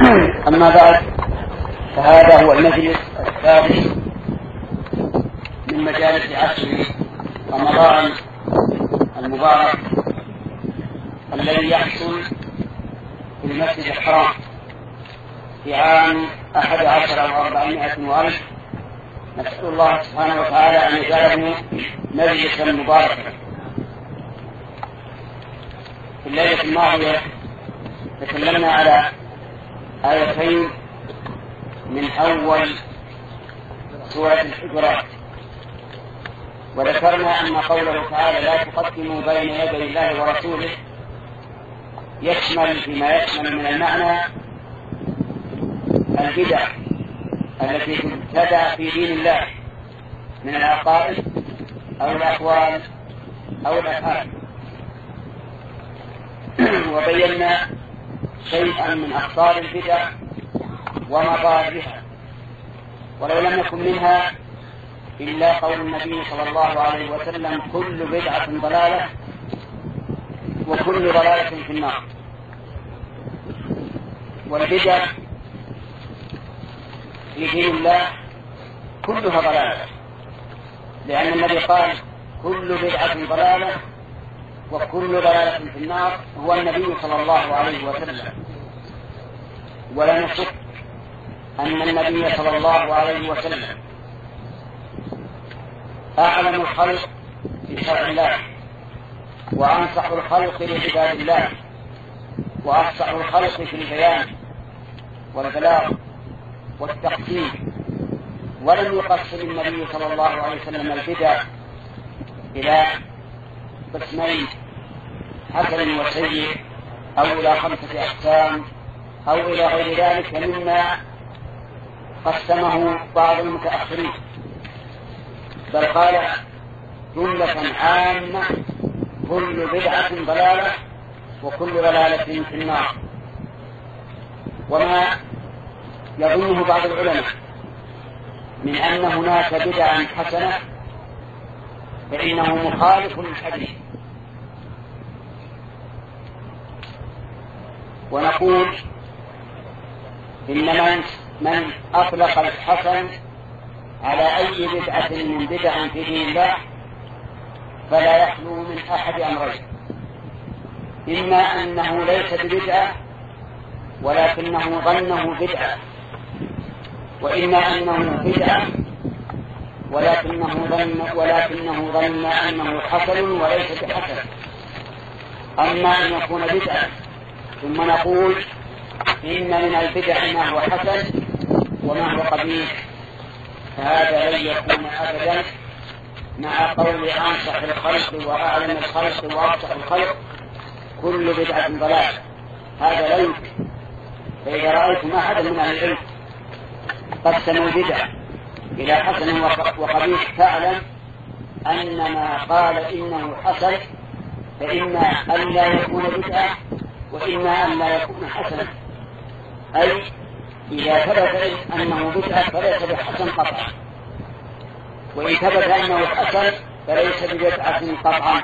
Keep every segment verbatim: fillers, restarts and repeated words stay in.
أما بعد، فهذا هو المجلس الثالث من مجالس عشر رمضان المبارك الذي يحصل في المسجد الحرام في عام أحد عشر وأربعمائة وألف. نسأل الله سبحانه وتعالى أن يجعله مجلسا مباركا. في الليلة الماضية تكلمنا على آيتين من أول سورة الحجرات، وذكرنا أن قوله تعالى لا تقدموا بين يدي الله ورسوله يشمل فيما يشمل من المعنى البدع التي تبتدع في دين الله من العقائد أو الأقوال أو الأفعال، وبينا شيئا من أخطار البدع ومضارها، ولو لم يكن منها إلا قول النبي صلى الله عليه وسلم كل بدعة ضلالة وكل ضلالة في النار. والبدع في دين الله كلها ضلالة، لأن النبي قال كل بدعة ضلالة وكل ضلالة في النار هو النبي صلى الله عليه وسلم. ولا نشك أن النبي صلى الله عليه وسلم أعلم الخلق بشرع الله، وأنصح الخلق لعباد الله، وأفصح الخلق في البيان والبلاغ والتقسيم. ولم يقسم النبي صلى الله عليه وسلم البدع إلى قسمين حسن وسيء أو إلى خمسة أقسام أو إلى غير ذلك مما قسمه بعض المتأخرين، بل قال جملة عامة كل بدعة ضلالة وكل ضلالة في النار. وما يظنه بعض العلماء من أن هناك بدعا حسنة فإنه مخالف للحديث، ونقول إن من, من أطلق الحسن على أي بدعة من بدع في دين الله فلا يخلو من أحد أمرين: إما أنه ليس ببدعة ولكنه ظنه بدعة، وإما أنه بدعة ولكنه ظن ولكنه ظن أنه حسن وليس بحسن. أما أن يكون بدعة ثم نقول إن من البدع ما هو حسن وما هو قبيح، فهذا لن يكون أبدا مع قول أنصح الخلق وأعلم الخلق وأفصح الخلق كل بدعة ضلال. هذا لا يمكن. فإذا رأيتم أحدا من أهل العلم قسموا البدع إلى حسن وقبيح فاعلم أن ما قال إنه حسن فإما أن لا يكون بدعة وإما أن لا يكون حسنا، أي إذا ثبت أنه بدعة فليس بحسن قطعا، وإن ثبت أنه حسن فليس ببدعة قطعا.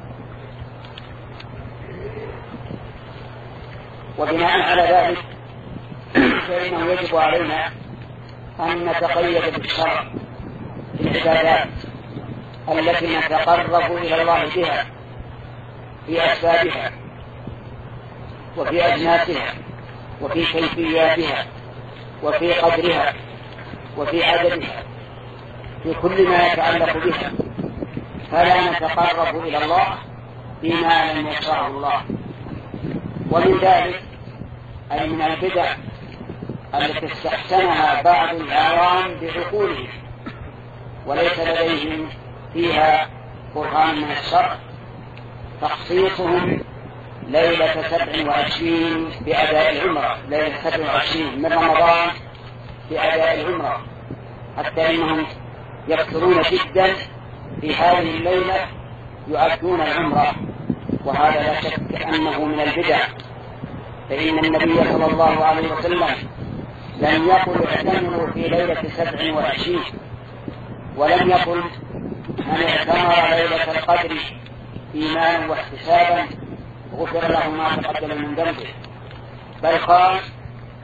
وبناء على ذلك فإنه يجب علينا أن نتقيد بالشرع في العبادات التي نتقرب إلى الله بها في أسبابها وفي أجناسها وفي كيفياتها وفي قدرها وفي عددها، في كل ما يتعلق بها، فلا نتقرب إلى الله بما لم يشرعه الله. ومن ذلك أي من البدع التي استحسنها بعض العوام بعقولهم وليس لديهم فيها برهان من الشرع تخصيصهم ليلة سبع وعشرين بأداء العمرة، ليلة سبع وعشرين من رمضان بأداء العمرة، حتى إنهم يكثرون جدا في هذه الليلة يؤدون العمرة، وهذا لا شك أنه من البدع. فإن النبي صلى الله عليه وسلم لم يقل اعتمروا في ليلة سبع وعشرين، ولم يقل من اعتمر ليلة القدر إيمانا واحتسابا غفر له ما تقدم من ذنبه، بل قال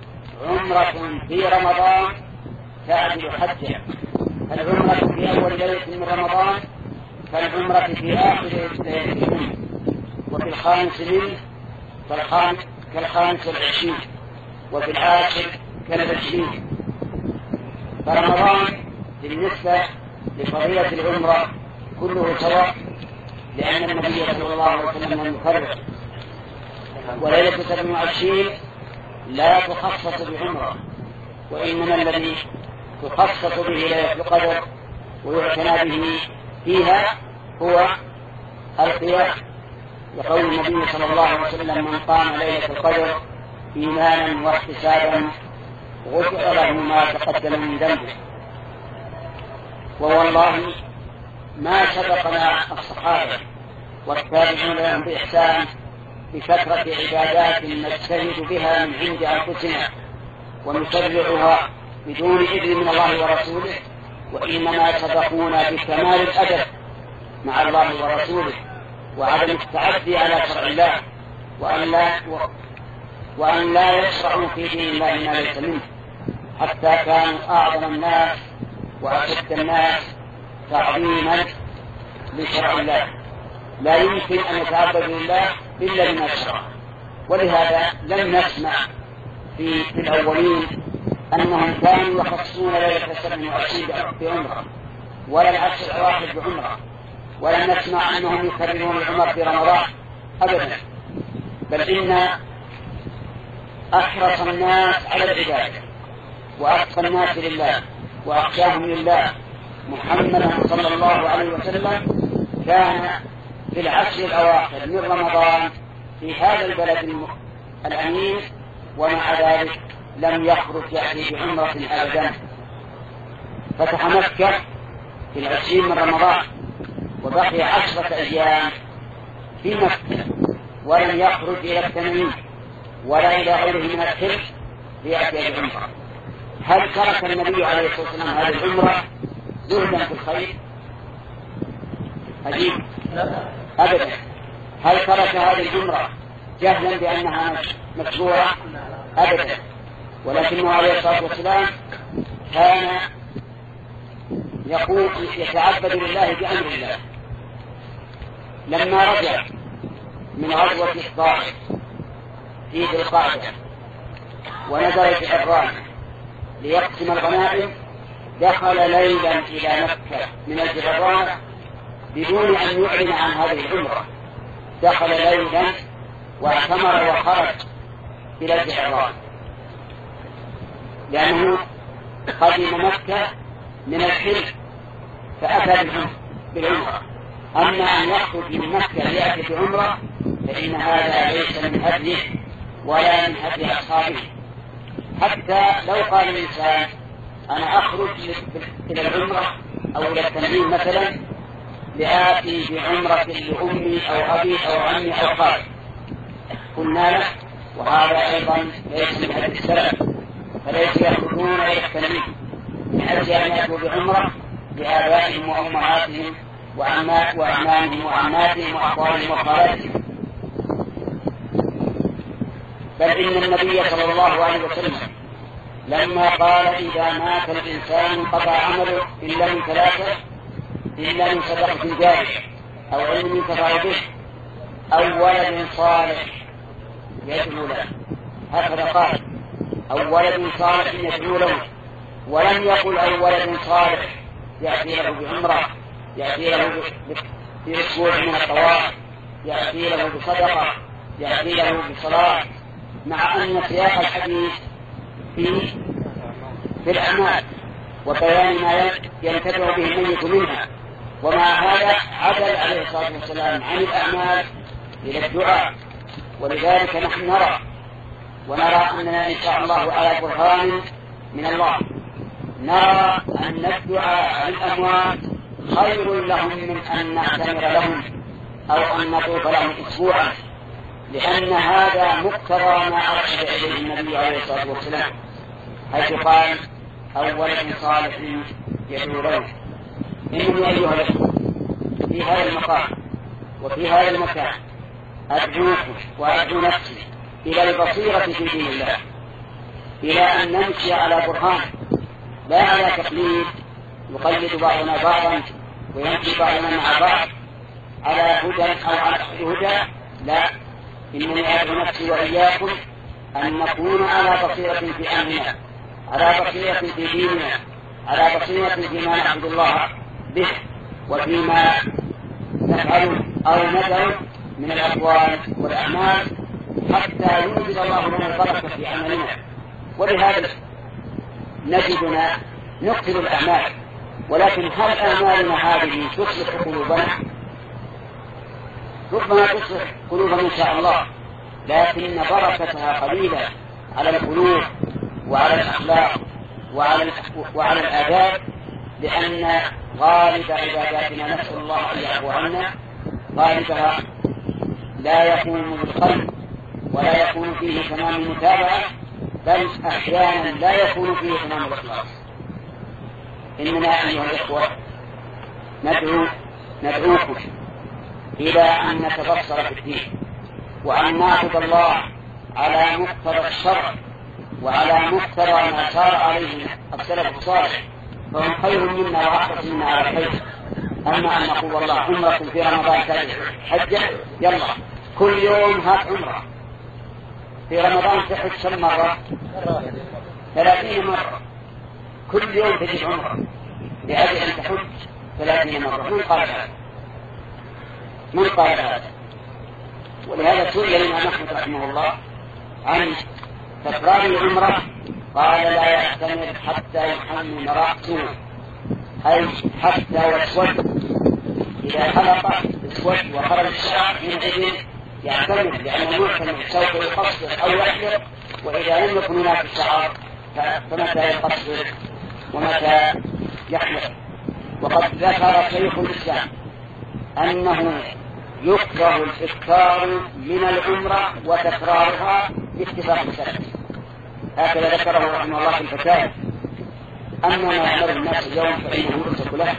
عمرة في رمضان تعدل حجة. العمرة في أول ليلة من رمضان كالعمرة في آخر ليلة، وفي الخامس منه كالخامس والعشرين، وفي العاشر كالعشرين. فرمضان بالنسبة لفضيلة العمرة كله سواء، لأن النبي صلى الله عليه وسلم لم يفرق. وليلة سبع وعشرين لا تخصص بعمرة، وإنما الذي تخصص به ليلة القدر ويعتنى به فيها هو القيام، لقول النبي صلى الله عليه وسلم: من قام ليلة القدر إيمانا واحتسابا غفر له ما تقدم من ذنبه. ووالله ما سبقنا الصحابة والتابعون لهم بإحسان بكثرة عبادات نجتهد بها من عند أنفسنا ونشرعها بدون إذن من الله ورسوله، وإنما سبقونا بكمال الأدب مع الله ورسوله وعدم التعدي على شرع الله، وأن لا, وأن لا يشرعوا في دين الله ما ليس منه، حتى كانوا أعظم الناس وأشد الناس تعظيما لشرع الله. لا يمكن أن يتعبدوا لله إلا بما شرع. ولهذا لم نسمع في, في الأولين أنهم كانوا يخصون ليلة سبع وعشرين بعمرة، ولا العشر الأواخر بعمرة، ولم نسمع أنهم يكررون العمر في رمضان أبدا. بل إن أحرص الناس على العبادة وأتقى الناس لله وأخشاهم لله محمد صلى الله عليه وسلم كان في العشر الأواخر من رمضان في هذا البلد الأمين، ومع ذلك لم يخرج يأتي بعمرة أبدا. فتح مكة في العشرين من رمضان وبقي عشرة أيام في مكة ولم يخرج إلى التنعيم ولا إلى غيره من الحج ليأتي بعمرة. هل ترك النبي عليه الصلاة والسلام هذه العمرة زهدا في الخير؟ عجيب، أبدا. هل ترك هذه العمرة جهلا بأنها مشروعة؟ أبدا. ولكنه عليه الصلاة والسلام كان يقول يتعبد لله بأمر الله. لما رجع من غزوة الطائف في ذي القعدة ونزل في حران ليقسم الغنائم، دخل ليلا إلى مكة من الجيران بدون أن يعلن عن هذه العمرة. دخل ليلا واعتمر وخرج إلى الجيران، لأنه قدم مكة من الحج فأتى بالعمرة. أما أن يخرج من مكة ليأتي بعمرة فإن هذا ليس من هديه ولا من هدي أصحابه. حتى لو قال الإنسان أنا أخرج إلى العمرة أو إلى التنعيم مثلا لآتي بعمرة لأمي أو أبي أو عمي أو خالي، قلنا له وهذا أيضا ليس من هدي السلف، فليس يخرجون إلى التنعيم من أجل أن يأتوا بعمرة لآبائهم وأمهاتهم وأعمامهم وعماتهم وأخوانهم وخالاتهم. بل إن النبي صلى الله عليه وسلم لما قال إذا مات الإنسان انقطع عمله إلا من ثلاثة: إلا من صدقة جارية أو علم ينتفع به أو ولد صالح يدعو له. هكذا قال: أو ولد صالح يدعو له، ولم يقل أو ولد صالح يأتي له بعمرة، يأتي له بأسبوع من الطواف، يأتي له بصدقة، يأتي له بصلاة، مع أن سياق الحديث في في الأعمال وبيان ما ينتفع به الميت منها. ومع هذا عدل عليه الصلاة والسلام عن الأعمال إلى الدعاء. ولذلك نحن نرى ونرى أننا إن شاء الله على برهان من الله، نرى أن الدعاء للأموات خير لهم من أن نعتمر لهم أو أن نطوف لهم أسبوعا، لأن هذا مقتضى ما أرشد إليه النبي عليه الصلاة والسلام، حيث قال: أو ولد صالح يدعو له. إنني أيها الأخوة في هذا المقام وفي هذا المكان أدعوكم وأدعو نفسي إلى البصيرة في دين الله، إلى أن نمشي على برهان، لا على تقليد يقلد بعضنا بعضا ويمشي بعضنا مع بعض على هدى أو على هدى. لا، إنني أدعو نفسي وإياكم أن نكون على بصيرة في أمرنا، على بصيرة في ديننا، على بصيرة فيما نعبد الله به وفيما نفعله أو ندعو من الأقوال والأعمال، حتى يوجد الله لنا البركة في عملنا. ولهذا نجدنا نقتل الأعمال، ولكن هل أعمالنا هذه تصلح قلوبنا؟ ربما تصلح قلوبنا إن شاء الله، لكن بركتها قليلة على القلوب وعلى الأخلاق وعلى وعلى الآداب، لأن غالب عباداتنا نسأل الله أن يعفو عنا غالبها لا يكون بالقلب ولا يكون فيه تمام المتابعة، بل أحيانا لا يكون فيه تمام الإخلاص. إننا أيها الإخوة ندعو ندعوكم إلى أن نتبصر في الدين وأن نعبد الله على مقتضى الشرع وعلى مقتضى ما سار عليه السلف الصالح، فهم خير منا وأحرص منا على الخير. أما أن نقول والله عمرة في رمضان تابع حجة، يلا كل يوم هات عمرة. في رمضان تحج كم مرة؟ ثلاثين مرة. كل يوم تجد عمرة لأجل أن تحج ثلاثين مرة. من قال هذا؟ من قال هذا؟ ولهذا سئل الإمام أحمد رحمه الله عن تكرار العمرة، قال لا يعتمر حتى يحمل رأسه، أي حتى يسود. إذا حلق يسود وخرج الشعر حينئذ يعتمر، لأن المعتمر سوف يقصر أو يحلق، وإذا لم يكن هناك الشعر فمتى يقصر ومتى يحلق. وقد ذكر شيخ الإسلام أنه يكره الإكثار من العمرة وتكرارها باتفاق السلف، هكذا ذكره رحمه الله في الفتاوى. أما ما يعمل الناس اليوم فإنه يؤسف له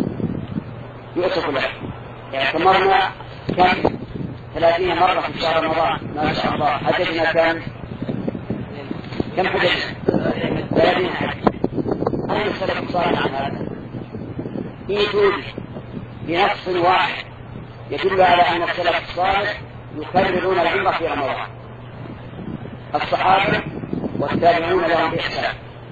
يؤسف له. اعتمرنا كم؟ ثلاثين مرة في شهر رمضان، ما شاء الله. حججنا كم؟ كم حججنا؟ ثلاثين حج. أين السلف الصالح عن هذا؟ إيتوا بنص واحد يدل على أن السلف الصالح يكررون العمرة في رمضان، الصحابة والتابعون لهم بإحسان.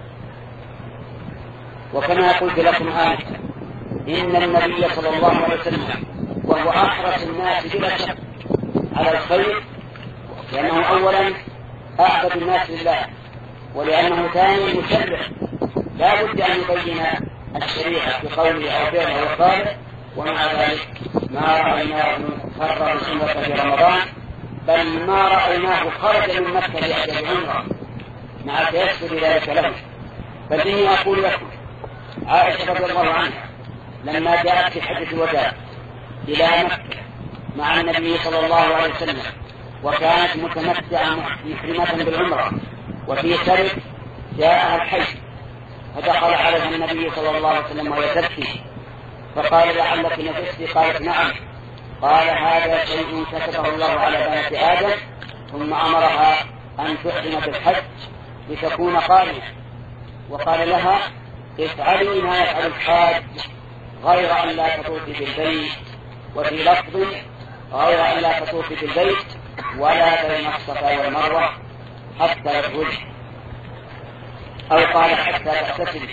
وكما قلت لكم آنفا إن النبي صلى الله عليه وسلم وهو أحرص الناس بلا شك على الخير، لأنه أولا أعبد الناس لله، ولأنه ثاني مشرع لا بد أن يبين الشريعة بقوله أو فعله وقاله. ومع ذلك ما رأيناه فرغ السنة في رمضان، بل ما رأيناه خرج من مكة لأجل عمره مع تيسر ذلك له. فإني أقول لكم عائشة رضي الله عنها لما جاءت في حجة الوداع إلى مكة مع النبي صلى الله عليه وسلم، وكانت متمتعة محرمة بالعمرة وفي سرد جاءها الحج، فدخل عليها النبي صلى الله عليه وسلم وهي تبكي، فقال لعلك نفستي؟ قالت نعم. قال هذا شيء كتبه الله على بنات آدم، ثم أمرها أن تحرم بالحج لتكون قارنة، وقال لها افعلي ما يفعل الحاج غير أن لا تطوفي بالبيت، وفي لفظ غير أن لا تطوفي بالبيت ولا بين الصفا والمروة حتى يخرج، أو قال حتى تغتسل.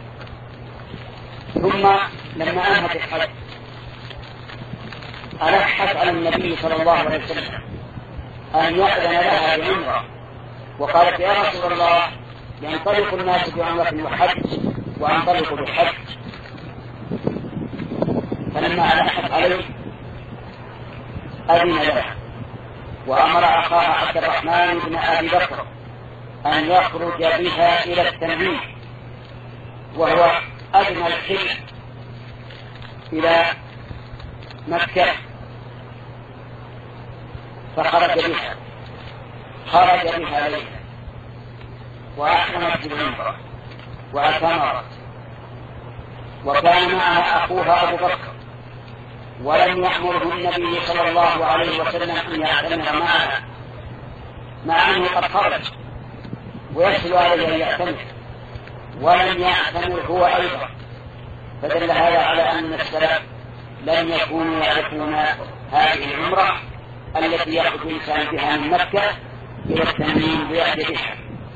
ثم لما أنهت الحج ألحت على النبي صلى الله عليه وسلم أن يأذن لها بعمرة، وقالت يا رسول الله ينطلق الناس بعمرة وحج وأنطلق بالحج. فلما ألحت عليه أذن لها، وأمر أخاها عبد الرحمن بن أبي بكر أن يخرج بها إلى التنعيم، وهو أدنى الحج إلى مكة، فخرج بها خرج بها ليلا وأحرمت بالعمرة واعتمرت، وكان معها أخوها أبو بكر، ولم يأمره النبي صلى الله عليه وسلم أن يعتمر معها، مع أنه قد خرج ويحصل عليه أن يعتمر ولم يعتمر هو أيضا، فدل هذا على أن السلف لم يكونوا يعرفون هذه العمرة التي يخرج الإنسان بها من مكة إلى التنعيم بوحدتها.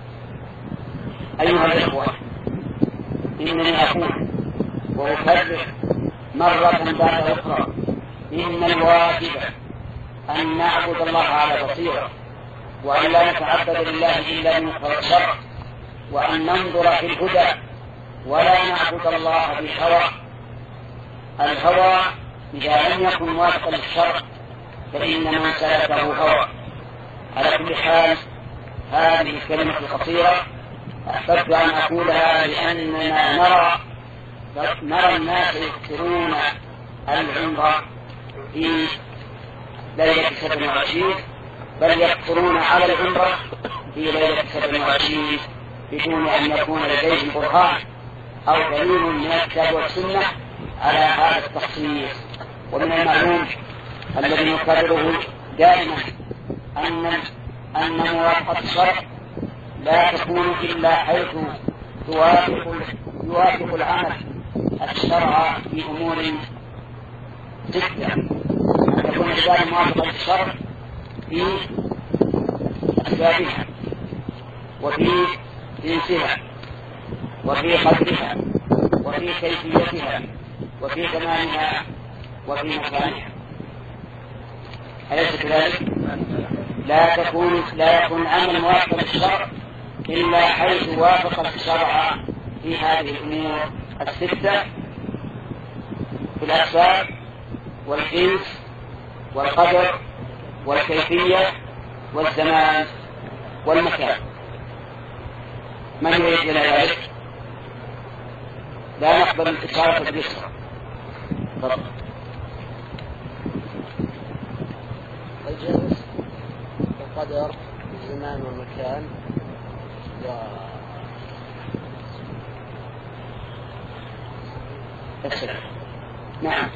أيها الإخوة، إنني أقول وأكرر مرة بعد أخرى إن الواجب أن نعبد الله على بصيرة، وأن لا نتعبد لله إلا بمقتضى الشرع، وأن ننظر في الهدى ولا نعبد الله بالهوى. الهوى إذا لم يكن موافقا للشرع فإن من سلكه هوى. على كل حال هذه الكلمة القصيرة أحببت أن أقولها لأننا نرى نرى الناس يكثرون العمرة في ليلة سبع وعشرين، بل يكثرون على العمرة في ليلة سبع وعشرين بدون أن يكون لديهم برهان أو دليل من الكتاب والسنة على هذا التخصيص. ومن المعلوم الذي نكرره دائما أن أن موافقة الشرع لا تكون إلا حيث توافق يوافق العمل الشرع في أمور ستة، أن يكون الإنسان موافقا للشرع في أسبابها وفي جنسها وفي قدرها وفي كيفيتها وفي زمانها وفي مكانها. أليس كذلك؟ لا تكون لا يكون العمل موافقا للشرع إلا حيث وافق الشرع في هذه الأمور الستة في الأسباب والجنس والقدر والكيفية والزمان والمكان. من يريد إلى ذلك؟ لا نقبل الإشارة باليسرى. تفضل. الجنس والقدر والزمان والمكان و السلام. نعم.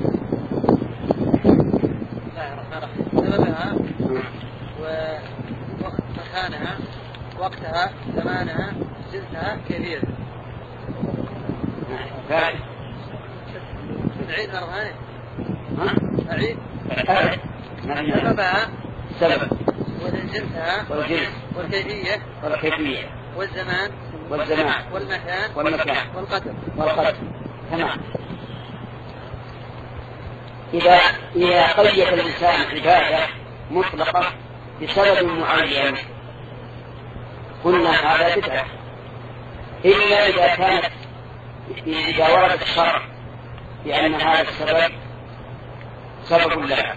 سببها ووقت مكانها وقتها زمانها جنسها كبير. نعم. نعيد مرة ثانية. ها؟ أعيد. سببها سبب وجنسها والجنس والكيفية والكيفية والزمان والزمان والمكان والمكان والقدر والقدر. تمام. إذا إذا قيد الإنسان عبادة مطلقة بسبب معين قلنا هذا بدعة، إلا إذا كانت إذا ورد الشرع بأن هذا السبب سبب لها.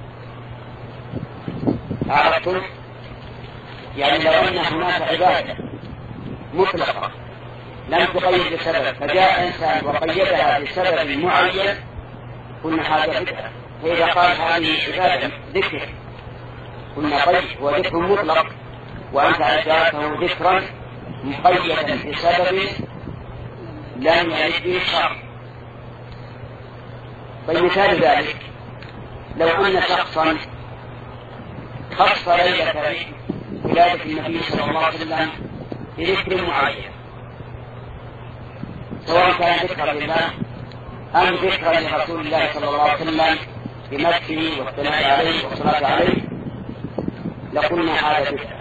عرفتم؟ يعني لو أن هناك عبادة مطلقة لم تقيد بسبب فجاء إنسان وقيدها بسبب معين قلنا هذا بدعة. فإذا قال هذه عبادة ذكر قلنا طيب وذكر مطلق وأنت أجابته ذكرا مقيدا بسبب لم يرد به الشرع. فمثال ذلك لو أن شخصا خص ليلة ولادة النبي صلى الله عليه وسلم بذكر معين، سواء كان ذكرا لله أم ذكرا لرسول الله صلى الله عليه وسلم بمدحه والثناء عليه والصلاة عليه، لقلنا هذا بدعة.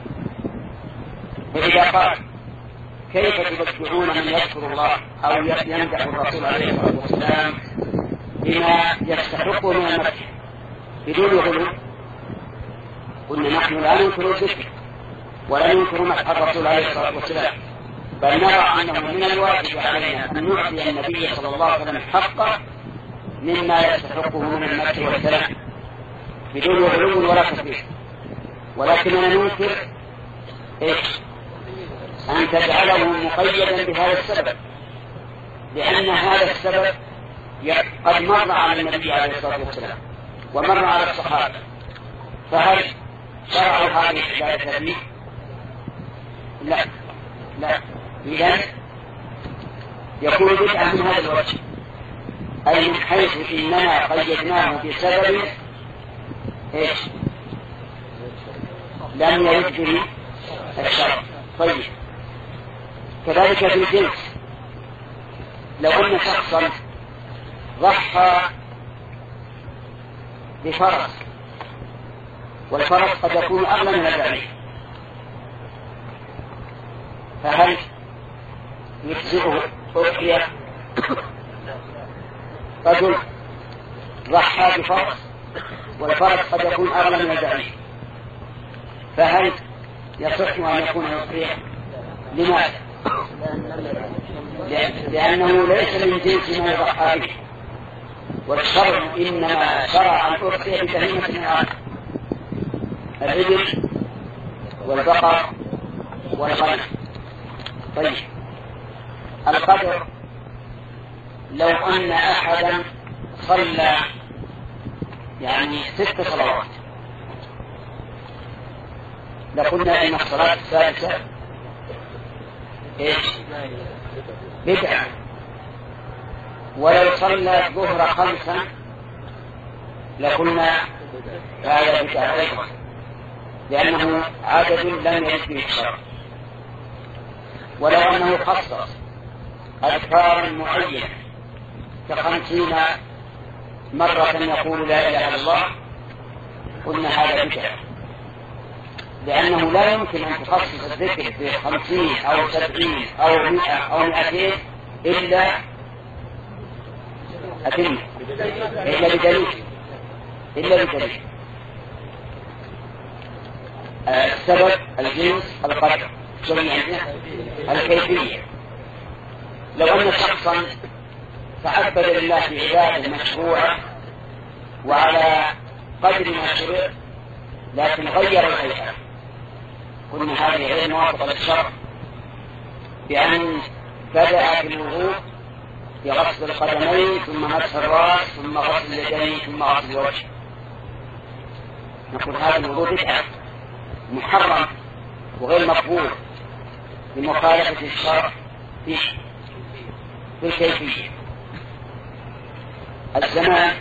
فإذا قال كيف تبدعون من يذكر الله أو يمدح الرسول عليه الصلاة والسلام بما يستحق من المدح بدون غلو، قلنا نحن لا ننكر الذكر ولا ننكر مدح الرسول عليه الصلاة والسلام، بل نرى أنه من الواجب علينا أن نعطي النبي صلى الله عليه وسلم حقه مما يستحقه من المدح والسلام بدون غلو ولا تفريط. ولكننا ننكر إيش؟ أن تجعله مقيدا بهذا السبب، لأن هذا السبب قد مر على النبي عليه الصلاة والسلام ومر على الصحابة، فهل شرعوا هذه العبادة فيه؟ لا لا. إذن يكون بدعة من هذا الوجه، أي من حيث إننا قيدناه بسبب إيش؟ لم يرد به الشرع. طيب كذلك في الجنس، لو أن شخصا ضحى بفرس والفرس قد يكون أغلى من البعير، فهل يجزئه أضحية؟ رجل ضحى بفرس والفرس قد يكون أغلى من البعير، فهل يصح أن يكون أضحية؟ لماذا؟ لأنه ليس من جنس ما يضحى به، والشرع إنما شرع الأضحية ببهيمة الأنعام، الإبل والبقر والغنم. طيب القدر، لو أن أحدا صلى يعني ست صلوات لقلنا إن الصلاة الثالثة إيش؟ بدعة. ولو صلى الظهر خمسا لقلنا هذا بدعة أيضا، لأنه عدد لم يرد به الشرع. ولو أنه خصص أذكار معينة كخمسين مرة يقول لا إله إلا الله قلنا هذا بدعة، لأنه لا يمكن أن تخصص الذكر بخمسين أو سبعين أو مئة أو مئتين إلا أتم إلا بدليل إلا بدليل السبب الجنس القدر الكيفية. لو أن شخصا تعبد لله بعبادة مشروعة وعلى قدر ما شرع لكن غير الهيئة قلنا هذه غير موافقة للشرع، بأن بدأ بالوضوء بغسل القدمين ثم مسح الرأس ثم غسل اليدين ثم غسل الوجه، نقول هذا الوضوء بدعة محرم وغير مقبول لمخالفة الشرع في الكيفية. الزمان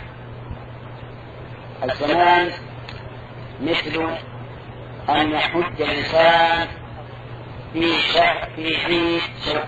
الزمان مثل أن يحج الإنسان في شهر في حين